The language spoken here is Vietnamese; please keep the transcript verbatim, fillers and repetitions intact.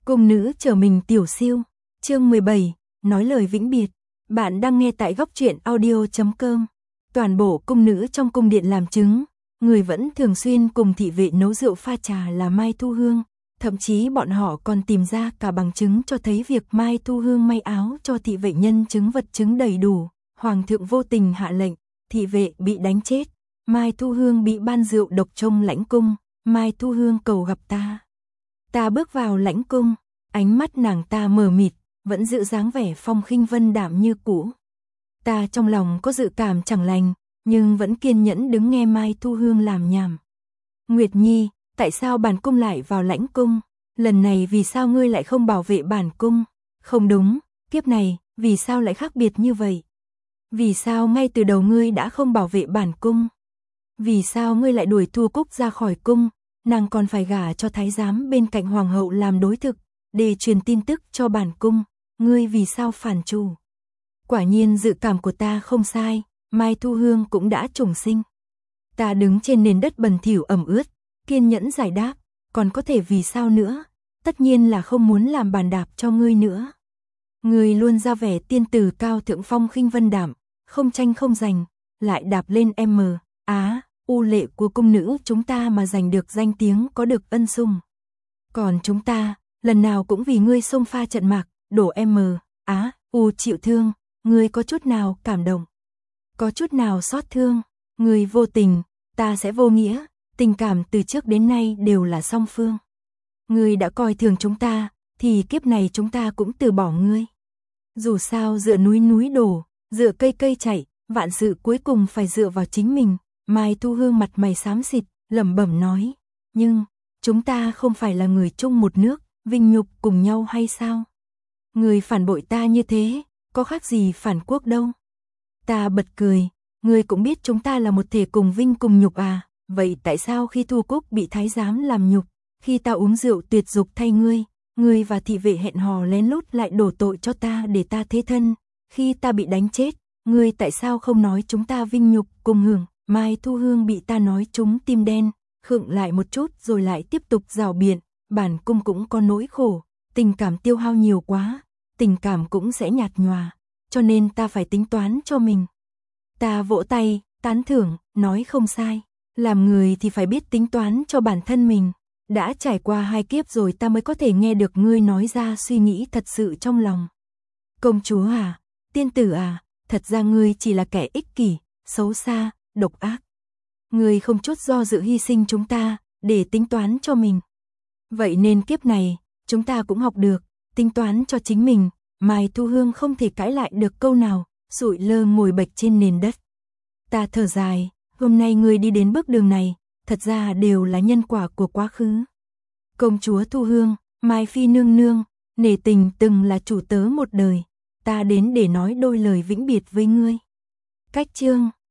Cung nữ trở mình tiểu siêu, chương mười bảy, nói lời vĩnh biệt. Bạn đang nghe tại góc truyện audio chấm com. Toàn bộ cung nữ trong cung điện làm chứng, người vẫn thường xuyên cùng thị vệ nấu rượu pha trà là Mai Thu Hương, thậm chí bọn họ còn tìm ra cả bằng chứng cho thấy việc Mai Thu Hương may áo cho thị vệ nhân chứng vật chứng đầy đủ. Hoàng thượng vô tình hạ lệnh, thị vệ bị đánh chết, Mai Thu Hương bị ban rượu độc trong lãnh cung, Mai Thu Hương cầu gặp ta. Ta bước vào lãnh cung, ánh mắt nàng ta mờ mịt, vẫn giữ dáng vẻ phong khinh vân đạm như cũ. Ta trong lòng có dự cảm chẳng lành, nhưng vẫn kiên nhẫn đứng nghe Mai Thu Hương làm nhảm. Nguyệt Nhi, tại sao bản cung lại vào lãnh cung? Lần này vì sao ngươi lại không bảo vệ bản cung? Không đúng, kiếp này, vì sao lại khác biệt như vậy? Vì sao ngay từ đầu ngươi đã không bảo vệ bản cung? Vì sao ngươi lại đuổi Thu Cúc ra khỏi cung? Nàng còn phải gả cho thái giám bên cạnh hoàng hậu làm đối thực, để truyền tin tức cho bản cung, ngươi vì sao phản chủ? Quả nhiên dự cảm của ta không sai, Mai Thu Hương cũng đã trùng sinh. Ta đứng trên nền đất bẩn thỉu ẩm ướt, kiên nhẫn giải đáp, còn có thể vì sao nữa? Tất nhiên là không muốn làm bàn đạp cho ngươi nữa. Ngươi luôn ra vẻ tiên tử cao thượng phong khinh vân đạm, không tranh không giành, lại đạp lên M, Á, U lệ của cung nữ chúng ta mà giành được danh tiếng có được ân sủng. Còn chúng ta, lần nào cũng vì ngươi xông pha trận mạc, đổ M, Á, U chịu thương, ngươi có chút nào cảm động? Có chút nào xót thương? Ngươi vô tình, ta sẽ vô nghĩa, tình cảm từ trước đến nay đều là song phương. Ngươi đã coi thường chúng ta, thì kiếp này chúng ta cũng từ bỏ ngươi. Dù sao dựa núi núi đổ, dựa cây cây chạy, vạn sự cuối cùng phải dựa vào chính mình. Mai Thu Hương mặt mày xám xịt, lẩm bẩm nói, nhưng, chúng ta không phải là người chung một nước, vinh nhục cùng nhau hay sao? Người phản bội ta như thế, có khác gì phản quốc đâu. Ta bật cười, ngươi cũng biết chúng ta là một thể cùng vinh cùng nhục à, vậy tại sao khi Thu Cúc bị thái giám làm nhục, khi ta uống rượu tuyệt dục thay ngươi, ngươi và thị vệ hẹn hò lén lút lại đổ tội cho ta để ta thế thân, khi ta bị đánh chết, ngươi tại sao không nói chúng ta vinh nhục cùng hưởng? Mai Thu Hương bị ta nói trúng tim đen, khựng lại một chút rồi lại tiếp tục rào biện, bản cung cũng có nỗi khổ, tình cảm tiêu hao nhiều quá, tình cảm cũng sẽ nhạt nhòa, cho nên ta phải tính toán cho mình. Ta vỗ tay, tán thưởng, nói không sai, làm người thì phải biết tính toán cho bản thân mình, đã trải qua hai kiếp rồi ta mới có thể nghe được ngươi nói ra suy nghĩ thật sự trong lòng. Công chúa à, tiên tử à, thật ra ngươi chỉ là kẻ ích kỷ, xấu xa, độc ác. Ngươi không chút do dự hy sinh chúng ta, để tính toán cho mình. Vậy nên kiếp này, chúng ta cũng học được, tính toán cho chính mình. Mai Thu Hương không thể cãi lại được câu nào, sụi lơ ngồi bệt trên nền đất. Ta thở dài, hôm nay ngươi đi đến bước đường này, thật ra đều là nhân quả của quá khứ. Công chúa Thu Hương, Mai Phi nương nương, nể tình từng là chủ tớ một đời, ta đến để nói đôi lời vĩnh biệt với ngươi. Cách chương